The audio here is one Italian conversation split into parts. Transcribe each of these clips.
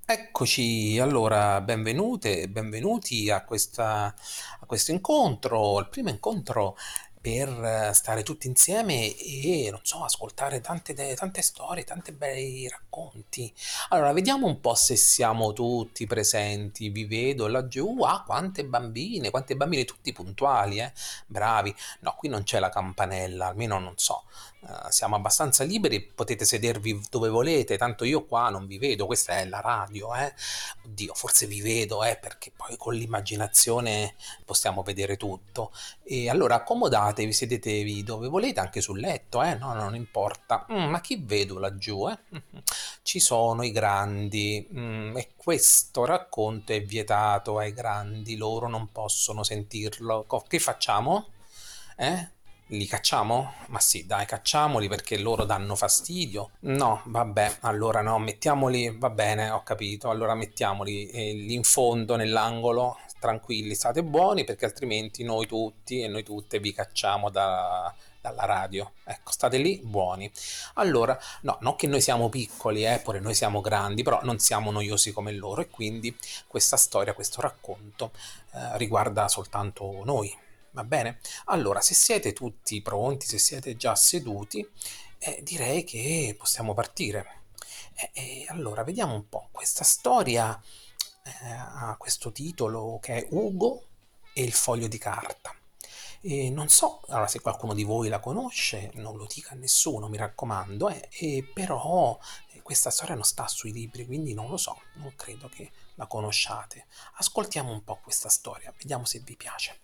Eccoci, allora benvenute e benvenuti a questo incontro, il primo incontro per stare tutti insieme e, non so, ascoltare tante storie, tanti bei racconti. Allora, vediamo un po' se siamo tutti presenti. Vi vedo laggiù. Ah, quante bambine, tutti puntuali, bravi. No, qui non c'è la campanella, almeno non so. Siamo abbastanza liberi, potete sedervi dove volete, tanto io qua non vi vedo, questa è la radio, eh. Oddio, forse vi vedo, perché poi con l'immaginazione possiamo vedere tutto. E allora accomodatevi, sedetevi dove volete, anche sul letto, no, non importa. Ma chi vedo laggiù, eh? Ci sono i grandi, e questo racconto è vietato ai grandi, loro non possono sentirlo. Che facciamo? Eh? Li cacciamo? Ma sì, dai, cacciamoli perché loro danno fastidio. No, vabbè, allora no, mettiamoli, va bene, ho capito. Allora mettiamoli lì in fondo, nell'angolo, tranquilli, state buoni perché altrimenti noi tutti e noi tutte vi cacciamo dalla radio. Ecco, state lì buoni. Allora, no, non che noi siamo piccoli, pure noi siamo grandi, però non siamo noiosi come loro e quindi questa storia, questo racconto riguarda soltanto noi. Va bene? Allora, se siete tutti pronti, se siete già seduti, direi che possiamo partire. Allora, vediamo un po'. Questa storia ha questo titolo che è Ugo e il foglio di carta. E non so, allora, se qualcuno di voi la conosce, non lo dica a nessuno, mi raccomando, però questa storia non sta sui libri, quindi non lo so, non credo che la conosciate. Ascoltiamo un po' questa storia, vediamo se vi piace.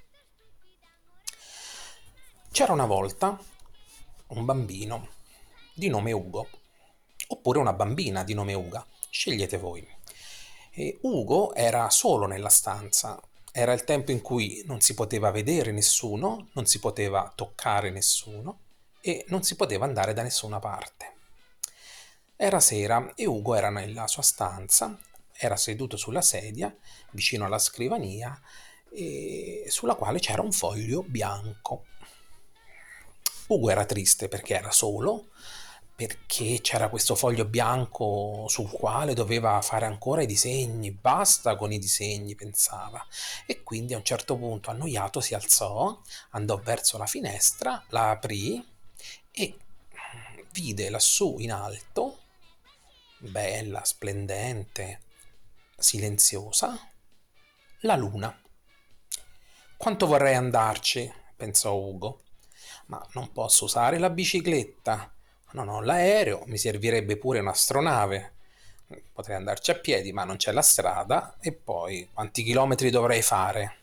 C'era una volta un bambino di nome Ugo, oppure una bambina di nome Uga, scegliete voi. E Ugo era solo nella stanza, era il tempo in cui non si poteva vedere nessuno, non si poteva toccare nessuno e non si poteva andare da nessuna parte. Era sera e Ugo era nella sua stanza, era seduto sulla sedia vicino alla scrivania sulla quale c'era un foglio bianco. Ugo era triste perché era solo, perché c'era questo foglio bianco sul quale doveva fare ancora i disegni, basta con i disegni, pensava. E quindi a un certo punto, annoiato, si alzò, andò verso la finestra, la aprì e vide lassù in alto, bella, splendente, silenziosa, la luna. Quanto vorrei andarci, pensò Ugo, ma non posso usare la bicicletta. Non ho l'aereo, mi servirebbe pure un'astronave. Potrei andarci a piedi, ma non c'è la strada. E poi quanti chilometri dovrei fare?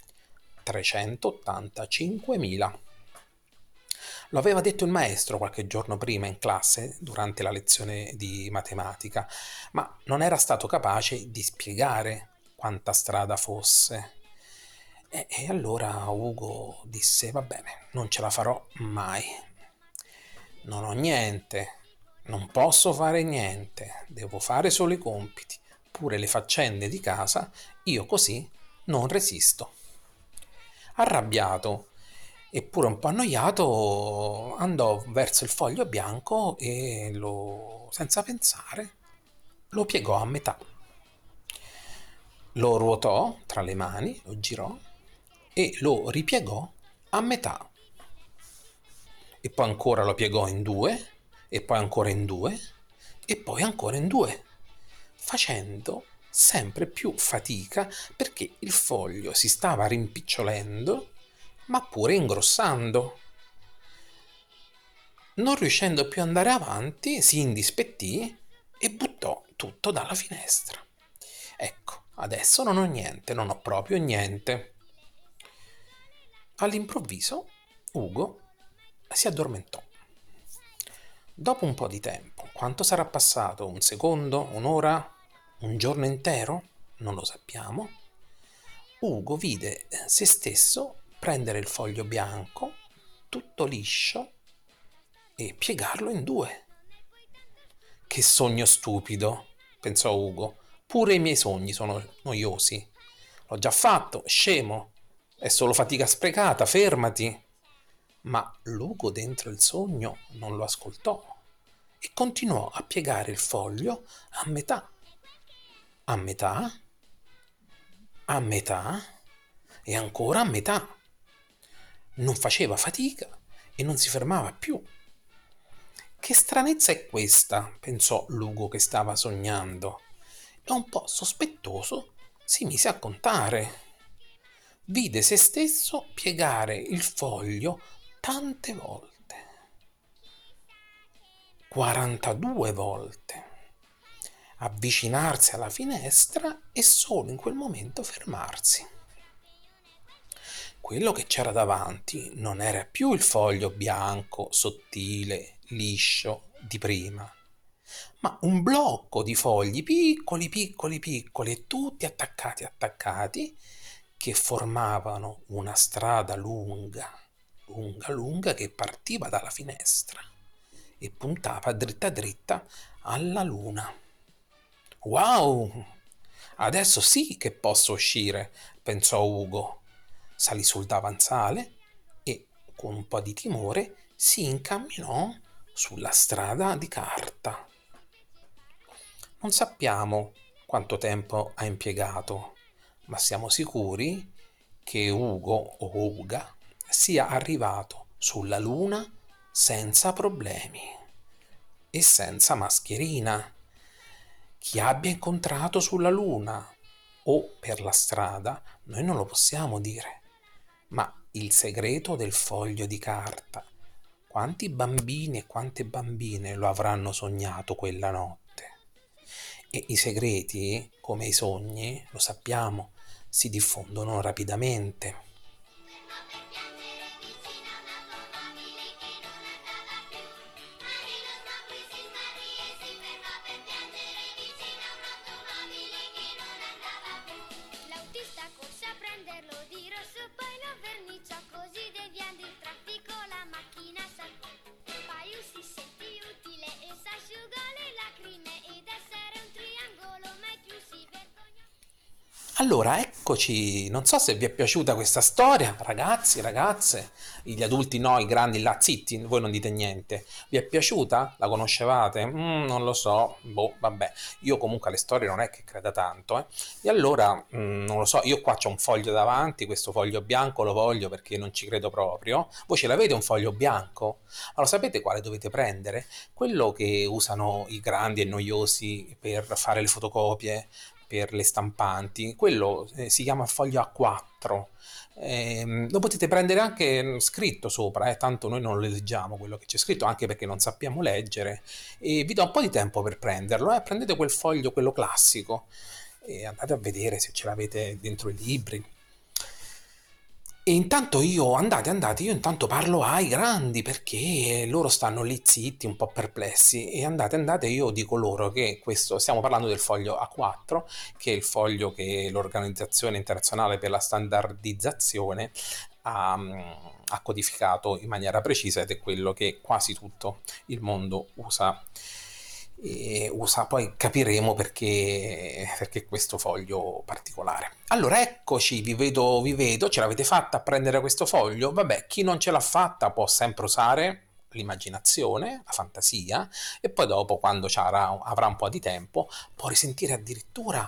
385.000. Lo aveva detto il maestro qualche giorno prima in classe, durante la lezione di matematica, ma non era stato capace di spiegare quanta strada fosse. E allora Ugo disse: Va bene, non ce la farò mai. Non ho niente, non posso fare niente, devo fare solo i compiti, pure le faccende di casa, io così non resisto. Arrabbiato eppure un po' annoiato, andò verso il foglio bianco e senza pensare, lo piegò a metà. Lo ruotò tra le mani, lo girò e lo ripiegò a metà. E poi ancora lo piegò in due, e poi ancora in due, e poi ancora in due, facendo sempre più fatica perché il foglio si stava rimpicciolendo, ma pure ingrossando. Non riuscendo più ad andare avanti, si indispettì e buttò tutto dalla finestra. Ecco, adesso non ho niente, non ho proprio niente. All'improvviso, Ugo si addormentò. Dopo un po' di tempo, quanto sarà passato? Un secondo? Un'ora? Un giorno intero? Non lo sappiamo. Ugo vide se stesso prendere il foglio bianco, tutto liscio, e piegarlo in due. Che sogno stupido, pensò Ugo. Pure i miei sogni sono noiosi. L'ho già fatto, scemo. È solo fatica sprecata, fermati. Ma Lugo dentro il sogno non lo ascoltò e continuò a piegare il foglio a metà. a metà, a metà e ancora a metà. Non faceva fatica e non si fermava più. Che stranezza è questa? Pensò Lugo che stava sognando. E un po' sospettoso si mise a contare. Vide se stesso piegare il foglio tante volte. 42 volte. Avvicinarsi alla finestra e solo in quel momento fermarsi. Quello che c'era davanti non era più il foglio bianco, sottile, liscio di prima, ma un blocco di fogli piccoli, piccoli, piccoli e tutti attaccati, attaccati, che formavano una strada lunga, lunga, lunga che partiva dalla finestra e puntava dritta dritta alla luna. Wow! Adesso sì che posso uscire, pensò Ugo. Salì sul davanzale e, con un po' di timore, si incamminò sulla strada di carta. Non sappiamo quanto tempo ha impiegato, ma siamo sicuri che Ugo o Uga sia arrivato sulla Luna senza problemi e senza mascherina. Chi abbia incontrato sulla Luna o per la strada, noi non lo possiamo dire, ma il segreto del foglio di carta. Quanti bambini e quante bambine lo avranno sognato quella notte? E i segreti, come i sogni, lo sappiamo, si diffondono rapidamente. L'autista corse a prenderlo di rosso, poi lo verniciò così deviando il traffico la macchina saltò. Poi si sentì utile e s'asciugò le lacrime ed essere un triangolo mai più si vergognò. Allora, eccoci, non so se vi è piaciuta questa storia, ragazzi, ragazze, gli adulti no, i grandi là, zitti, voi non dite niente. Vi è piaciuta? La conoscevate? Non lo so, boh, vabbè, io comunque alle storie non è che creda tanto, eh. E allora, non lo so, io qua c'ho un foglio davanti, questo foglio bianco lo voglio perché non ci credo proprio. Voi ce l'avete un foglio bianco? Allora, sapete quale dovete prendere? Quello che usano i grandi e noiosi per fare le fotocopie, per le stampanti, quello si chiama foglio A4. Lo potete prendere anche scritto sopra, tanto noi non lo leggiamo quello che c'è scritto, anche perché non sappiamo leggere. E vi do un po' di tempo per prenderlo, prendete quel foglio, quello classico, e andate a vedere se ce l'avete dentro i libri. E intanto io intanto parlo ai grandi perché loro stanno lì zitti, un po' perplessi e andate, io dico loro che questo, stiamo parlando del foglio A4, che è il foglio che l'Organizzazione Internazionale per la Standardizzazione ha codificato in maniera precisa ed è quello che quasi tutto il mondo usa. E usa, poi capiremo perché questo foglio particolare. Allora eccoci, vi vedo, ce l'avete fatta a prendere questo foglio? Vabbè, chi non ce l'ha fatta può sempre usare l'immaginazione, la fantasia e poi dopo quando avrà un po' di tempo può risentire addirittura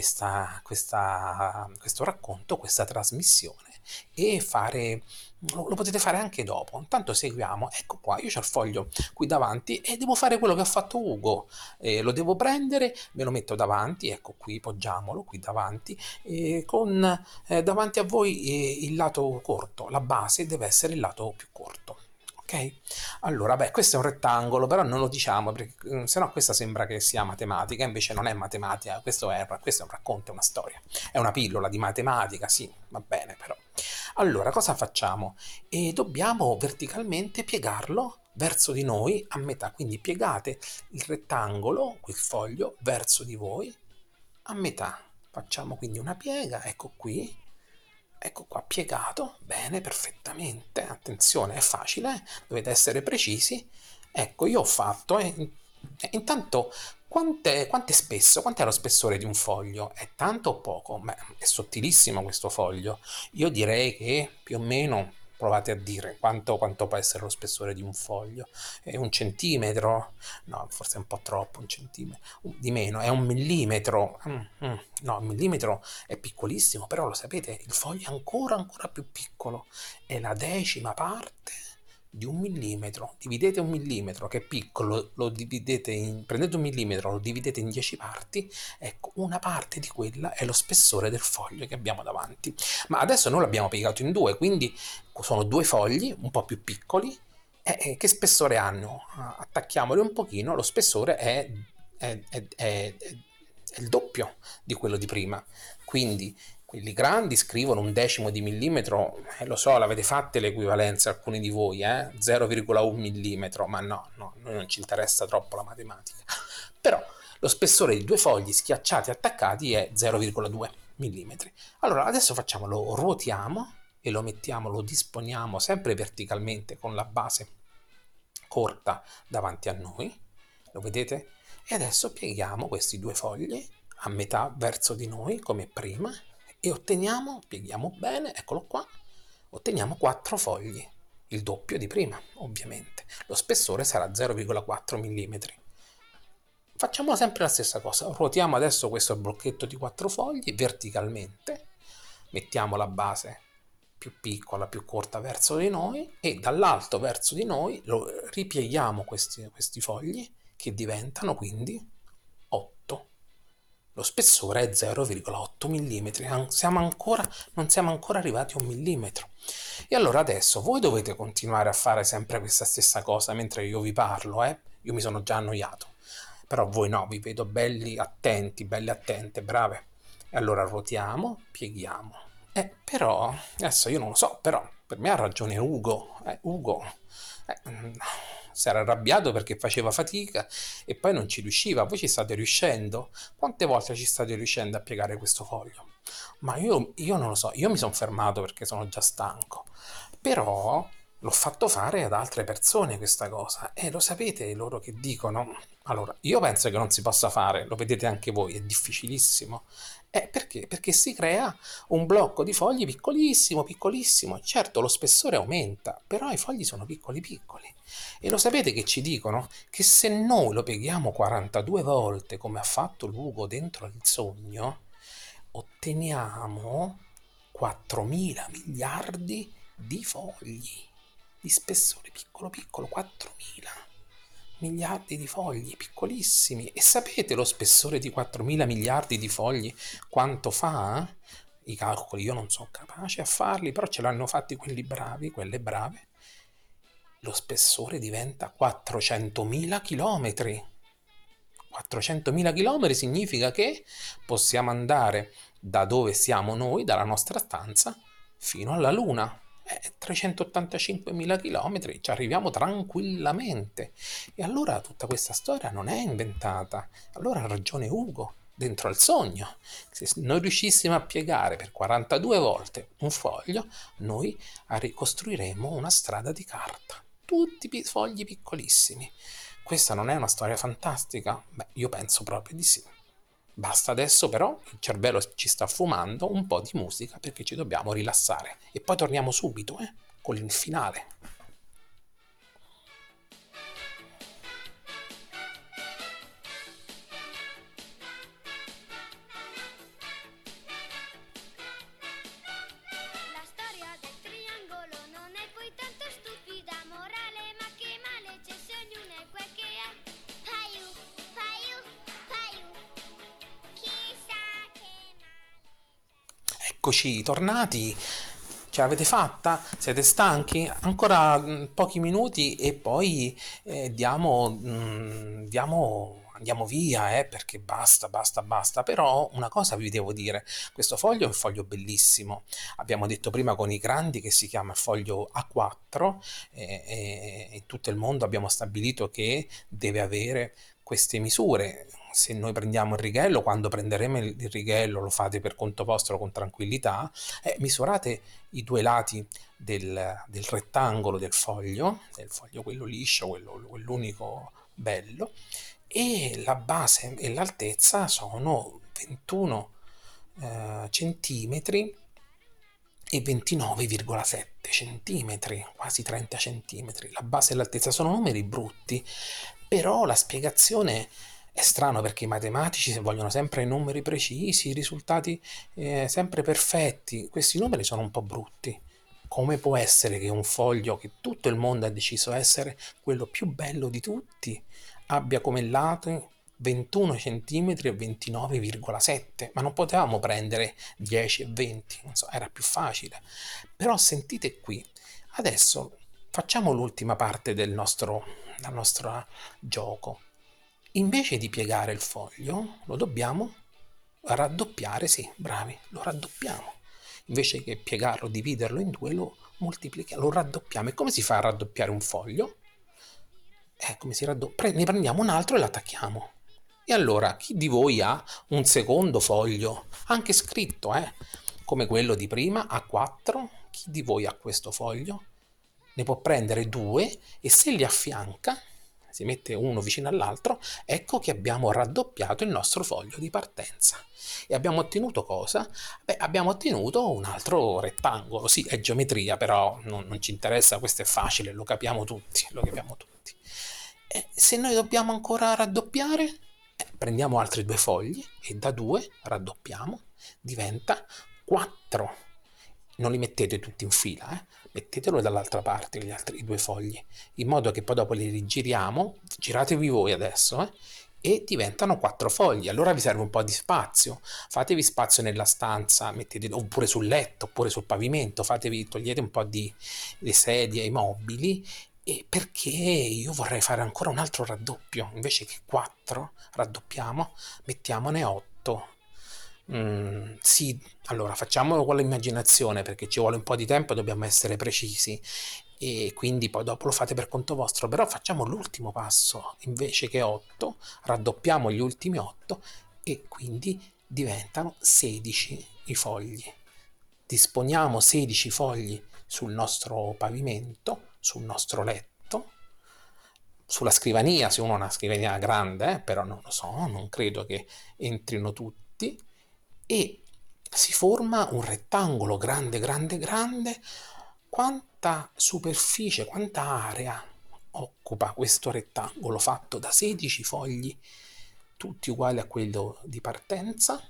questo racconto, questa trasmissione e lo potete fare anche dopo. Intanto seguiamo, ecco qua, io ho il foglio qui davanti e devo fare quello che ha fatto Ugo. Lo devo prendere, me lo metto davanti, ecco qui, poggiamolo qui davanti, con davanti a voi il lato corto, la base deve essere il lato più corto. Ok? Allora, beh, questo è un rettangolo, però non lo diciamo perché sennò questa sembra che sia matematica, invece non è matematica, questo è un racconto, è una storia, è una pillola di matematica, sì, va bene, però. Allora, cosa facciamo? Dobbiamo verticalmente piegarlo verso di noi a metà, quindi piegate il rettangolo, il foglio, verso di voi a metà. Facciamo quindi una piega, ecco qua piegato, bene, perfettamente, attenzione, è facile, dovete essere precisi. Ecco, io ho fatto, intanto quanto è spesso? Quant'è lo spessore di un foglio? È tanto o poco? Beh, è sottilissimo questo foglio. Io direi che più o meno Provate a dire quanto può essere lo spessore di un foglio. È un centimetro? No, forse è un po' troppo, un centimetro. Di meno, è un millimetro. No, un millimetro è piccolissimo, però lo sapete, il foglio è ancora più piccolo. È la decima parte di un millimetro. Dividete un millimetro, che è piccolo, lo dividete prendete un millimetro, lo dividete in 10 parti, ecco, una parte di quella è lo spessore del foglio che abbiamo davanti. Ma adesso noi l'abbiamo piegato in due, quindi sono due fogli un po' più piccoli. Che spessore hanno? Attacchiamoli un pochino, lo spessore è il doppio di quello di prima. Quindi quelli grandi scrivono un decimo di millimetro, lo so, l'avete fatte le equivalenze alcuni di voi, 0,1 millimetro, ma no, a noi non ci interessa troppo la matematica. Però lo spessore di due fogli schiacciati e attaccati è 0,2 millimetri. Allora adesso facciamo, lo ruotiamo e lo mettiamo, lo disponiamo sempre verticalmente con la base corta davanti a noi, lo vedete? E adesso pieghiamo questi due fogli a metà verso di noi come prima e otteniamo, pieghiamo bene, eccolo qua, otteniamo 4 fogli, il doppio di prima ovviamente. Lo spessore sarà 0,4 mm. Facciamo sempre la stessa cosa, ruotiamo adesso questo blocchetto di 4 fogli verticalmente, mettiamo la base più piccola, più corta verso di noi e dall'alto verso di noi lo ripieghiamo questi fogli che diventano quindi 8. Lo spessore è 0,8 mm, non siamo ancora arrivati a un millimetro. E allora adesso voi dovete continuare a fare sempre questa stessa cosa mentre io vi parlo, Io mi sono già annoiato. Però voi no, vi vedo belli attenti, belle attente, brave. E allora ruotiamo, pieghiamo. Però, adesso io non lo so, però per me ha ragione Ugo. Ugo si era arrabbiato perché faceva fatica e poi non ci riusciva. Voi ci state riuscendo? Quante volte ci state riuscendo a piegare questo foglio? Ma io non lo so, io mi sono fermato perché sono già stanco. Però l'ho fatto fare ad altre persone questa cosa e lo sapete loro che dicono? Allora, io penso che non si possa fare, lo vedete anche voi, è difficilissimo. Perché? Perché si crea un blocco di fogli piccolissimo, piccolissimo. Certo, lo spessore aumenta, però i fogli sono piccoli piccoli. E lo sapete che ci dicono? Che se noi lo pieghiamo 42 volte, come ha fatto Lugo dentro il sogno, otteniamo 4.000 miliardi di fogli di spessore piccolo piccolo, 4.000 miliardi di fogli piccolissimi. E sapete lo spessore di 4.000 miliardi di fogli quanto fa? I calcoli io non sono capace a farli, però ce l'hanno fatti quelli bravi, quelle brave. Lo spessore diventa 400.000 chilometri. 400.000 chilometri significa che possiamo andare da dove siamo noi, dalla nostra stanza, fino alla Luna. 385.000 chilometri, ci arriviamo tranquillamente. E allora tutta questa storia non è inventata. Allora ha ragione Ugo, dentro al sogno. Se noi riuscissimo a piegare per 42 volte un foglio, noi ricostruiremo una strada di carta. Tutti fogli piccolissimi. Questa non è una storia fantastica? Beh, io penso proprio di sì. Basta adesso però, il cervello ci sta fumando un po' di musica perché ci dobbiamo rilassare. E poi torniamo subito, con il finale. La storia del triangolo non è poi tanto stupida, morale, ma che male c'è se ognuno è quel che è. Paiu, paiu, paiu, chissà che male. Eccoci tornati. Ce l'avete fatta? Siete stanchi? Ancora pochi minuti e poi andiamo via, perché basta, basta, basta. Però una cosa vi devo dire, questo foglio è un foglio bellissimo. Abbiamo detto prima con i grandi che si chiama foglio A4 e in tutto il mondo abbiamo stabilito che deve avere queste misure. Se noi prendiamo il righello, quando prenderemo il righello, lo fate per conto vostro con tranquillità, misurate i due lati del rettangolo del foglio quello liscio, quell'unico bello, e la base e l'altezza sono 21 centimetri e 29,7 centimetri, quasi 30 centimetri. La base e l'altezza sono numeri brutti, però la spiegazione è strana perché i matematici vogliono sempre i numeri precisi, i risultati sempre perfetti. Questi numeri sono un po' brutti. Come può essere che un foglio che tutto il mondo ha deciso essere quello più bello di tutti abbia come lato 21 centimetri e 29,7? Ma non potevamo prendere 10 e 20, non so, era più facile. Però sentite qui, adesso facciamo l'ultima parte del nostro gioco. Invece di piegare il foglio, lo dobbiamo raddoppiare, sì, bravi, lo raddoppiamo. Invece che piegarlo, dividerlo in due, lo moltiplichiamo, lo raddoppiamo. E come si fa a raddoppiare un foglio? Come si raddoppia? Ne prendiamo un altro e l'attacchiamo. E allora, chi di voi ha un secondo foglio, anche scritto, come quello di prima, A4? Chi di voi ha questo foglio? Ne può prendere due e se li affianca, si mette uno vicino all'altro, ecco che abbiamo raddoppiato il nostro foglio di partenza. E abbiamo ottenuto cosa? Beh, abbiamo ottenuto un altro rettangolo. Sì, è geometria, però non ci interessa, questo è facile, lo capiamo tutti, lo capiamo tutti. Se noi dobbiamo ancora raddoppiare, prendiamo altri due fogli e da 2 raddoppiamo, diventa 4. Non li mettete tutti in fila, mettetelo dall'altra parte gli altri due fogli, in modo che poi dopo li rigiriamo, giratevi voi adesso, e diventano 4 fogli. Allora vi serve un po' di spazio, fatevi spazio nella stanza, mettete, oppure sul letto, oppure sul pavimento, togliete un po' di sedie, i mobili, e perché io vorrei fare ancora un altro raddoppio, invece che 4 raddoppiamo, mettiamone 8. Sì, allora facciamolo con l'immaginazione perché ci vuole un po' di tempo e dobbiamo essere precisi e quindi poi dopo lo fate per conto vostro, però facciamo l'ultimo passo, invece che 8 raddoppiamo gli ultimi 8 e quindi diventano 16 i fogli. Disponiamo 16 fogli sul nostro pavimento, sul nostro letto, sulla scrivania, se uno ha una scrivania grande, però non lo so, non credo che entrino tutti, e si forma un rettangolo grande, grande, grande. Quanta superficie, quanta area occupa questo rettangolo fatto da 16 fogli, tutti uguali a quello di partenza?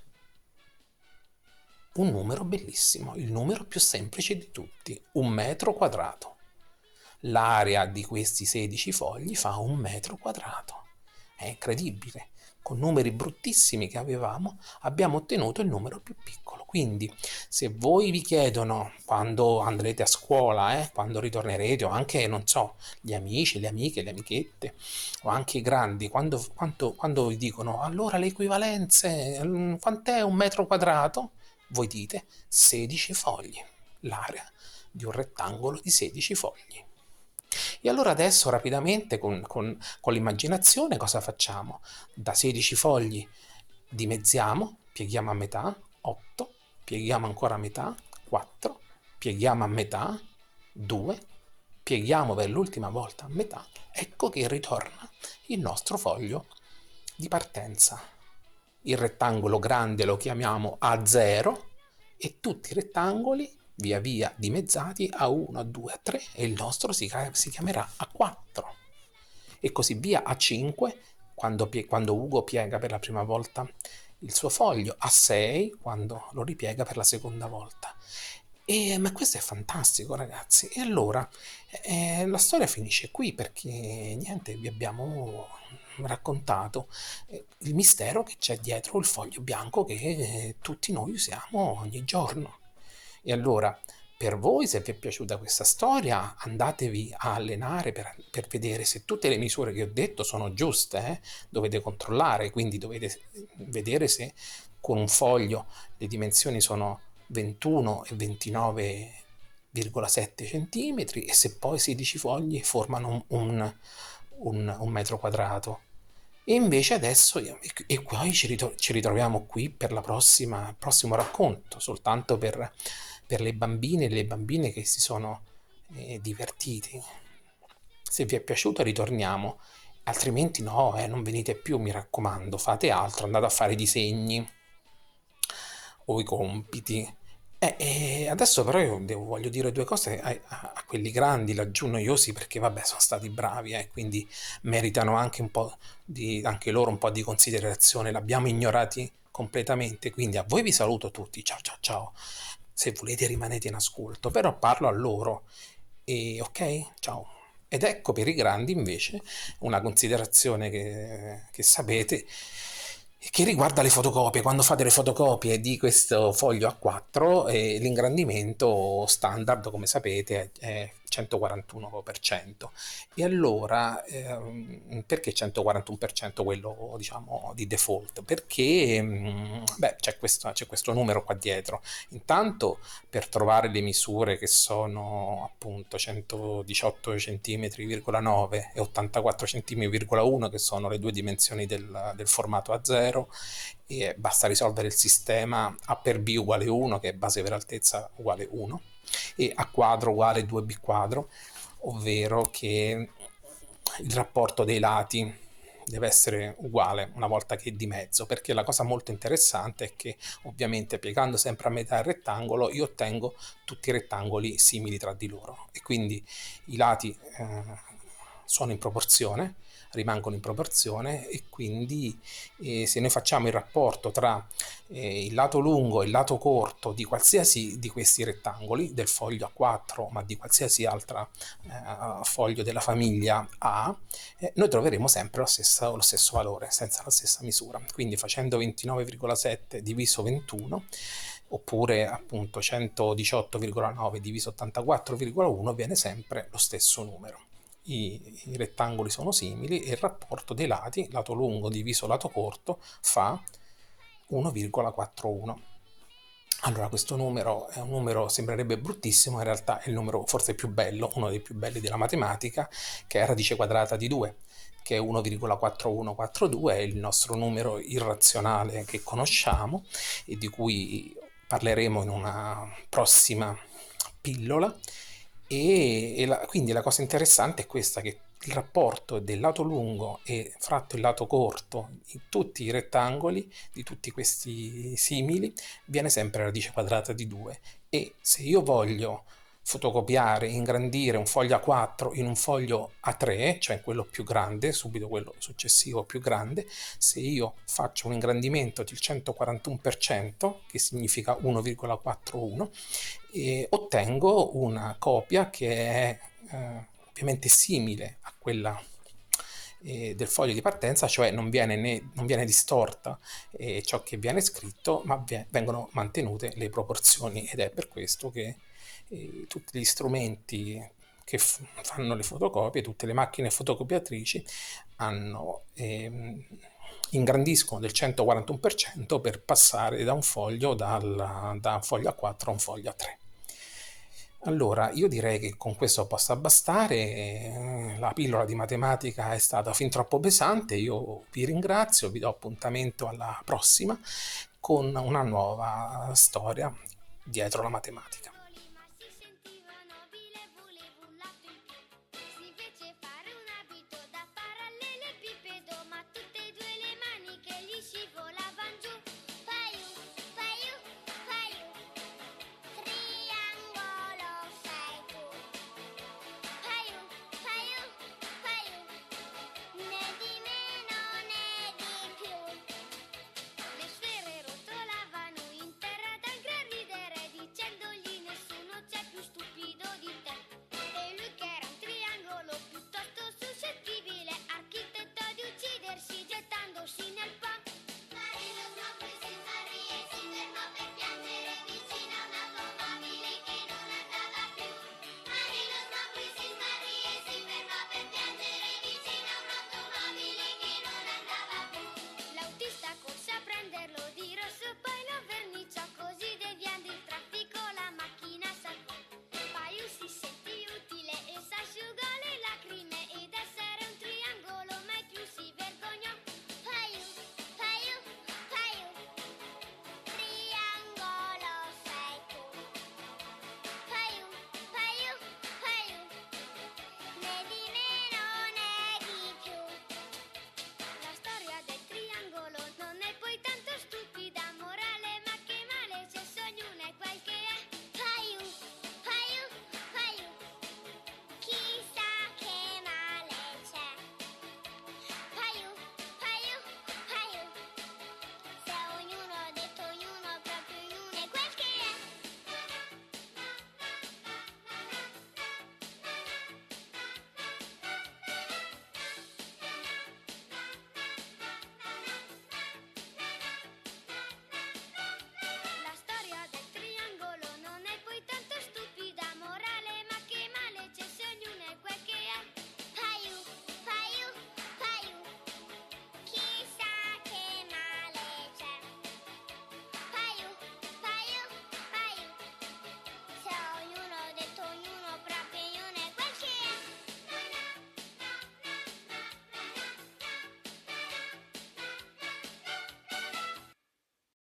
Un numero bellissimo, il numero più semplice di tutti, 1 metro quadrato. L'area di questi 16 fogli fa 1 metro quadrato. È incredibile. Con numeri bruttissimi che avevamo, abbiamo ottenuto il numero più piccolo. Quindi, se voi vi chiedono quando andrete a scuola, quando ritornerete, o anche, non so, gli amici, le amiche, le amichette, o anche i grandi, quando vi dicono allora le equivalenze, quant'è 1 metro quadrato? Voi dite 16 fogli, l'area di un rettangolo di 16 fogli. E allora adesso rapidamente con l'immaginazione cosa facciamo? Da 16 fogli dimezziamo, pieghiamo a metà, 8, pieghiamo ancora a metà, 4, pieghiamo a metà, 2, pieghiamo per l'ultima volta a metà, ecco che ritorna il nostro foglio di partenza. Il rettangolo grande lo chiamiamo A0 e tutti i rettangoli via via dimezzati a 1, a 2, a 3 e il nostro si chiamerà A4 e così via a 5 quando Ugo piega per la prima volta il suo foglio, a 6 quando lo ripiega per la seconda volta. Ma questo è fantastico ragazzi, e allora la storia finisce qui perché niente, vi abbiamo raccontato il mistero che c'è dietro il foglio bianco che tutti noi usiamo ogni giorno. E allora, per voi, se vi è piaciuta questa storia, andatevi a allenare per vedere se tutte le misure che ho detto sono giuste, dovete controllare, quindi dovete vedere se con un foglio le dimensioni sono 21 e 29,7 centimetri e se poi 16 fogli formano un metro quadrato. E invece adesso, e poi ci ritroviamo qui per prossimo racconto, soltanto per le bambine e le bambine che si sono divertiti. Se vi è piaciuto ritorniamo, altrimenti no, non venite più, mi raccomando, fate altro, andate a fare i disegni o i compiti Adesso però io voglio dire due cose a quelli grandi, laggiù noiosi, perché vabbè sono stati bravi, quindi meritano anche un po' anche loro un po' di considerazione. L'abbiamo ignorati completamente, quindi a voi vi saluto tutti, ciao ciao ciao. Se volete rimanete in ascolto, però parlo a loro. E ok? Ciao. Ed ecco per i grandi invece una considerazione che sapete che riguarda le fotocopie. Quando fate le fotocopie di questo foglio A4, l'ingrandimento standard, come sapete, è 141%. E allora, perché 141% quello, diciamo, di default? Perché beh, c'è questo numero qua dietro. Intanto, per trovare le misure che sono appunto 118 cm,9 e 84 cm,1, che sono le due dimensioni del formato A0, e basta risolvere il sistema A per B uguale 1, che è base per altezza uguale 1, e A quadro uguale 2B quadro, ovvero che il rapporto dei lati deve essere uguale una volta che è di mezzo, perché la cosa molto interessante è che ovviamente piegando sempre a metà il rettangolo io ottengo tutti i rettangoli simili tra di loro, e quindi i lati sono in proporzione, rimangono in proporzione, e quindi se noi facciamo il rapporto tra il lato lungo e il lato corto di qualsiasi di questi rettangoli del foglio A4, ma di qualsiasi altra foglio della famiglia A, noi troveremo sempre lo stesso valore, senza la stessa misura. Quindi facendo 29,7 diviso 21, oppure appunto 118,9 diviso 84,1, viene sempre lo stesso numero. I rettangoli sono simili e il rapporto dei lati, lato lungo diviso lato corto, fa 1,41. Allora, questo numero è un numero, sembrerebbe bruttissimo, in realtà è il numero forse più bello, uno dei più belli della matematica, che è radice quadrata di 2, che è 1,4142, è il nostro numero irrazionale che conosciamo e di cui parleremo in una prossima pillola. Quindi la cosa interessante è questa, che il rapporto del lato lungo e fratto il lato corto in tutti i rettangoli di tutti questi simili viene sempre radice quadrata di 2, e se io voglio fotocopiare, ingrandire un foglio A4 in un foglio A3, cioè quello più grande, subito quello successivo più grande, se io faccio un ingrandimento del 141%, che significa 1,41, ottengo una copia che è ovviamente simile a quella del foglio di partenza, cioè non viene distorta ciò che viene scritto, ma vengono mantenute le proporzioni, ed è per questo che tutti gli strumenti che fanno le fotocopie, tutte le macchine fotocopiatrici hanno, ingrandiscono del 141% per passare da un foglio, da un foglio A4 a un foglio A3. Allora, io direi che con questo possa bastare. La pillola di matematica è stata fin troppo pesante. Io vi ringrazio, vi do appuntamento alla prossima con una nuova storia dietro la matematica.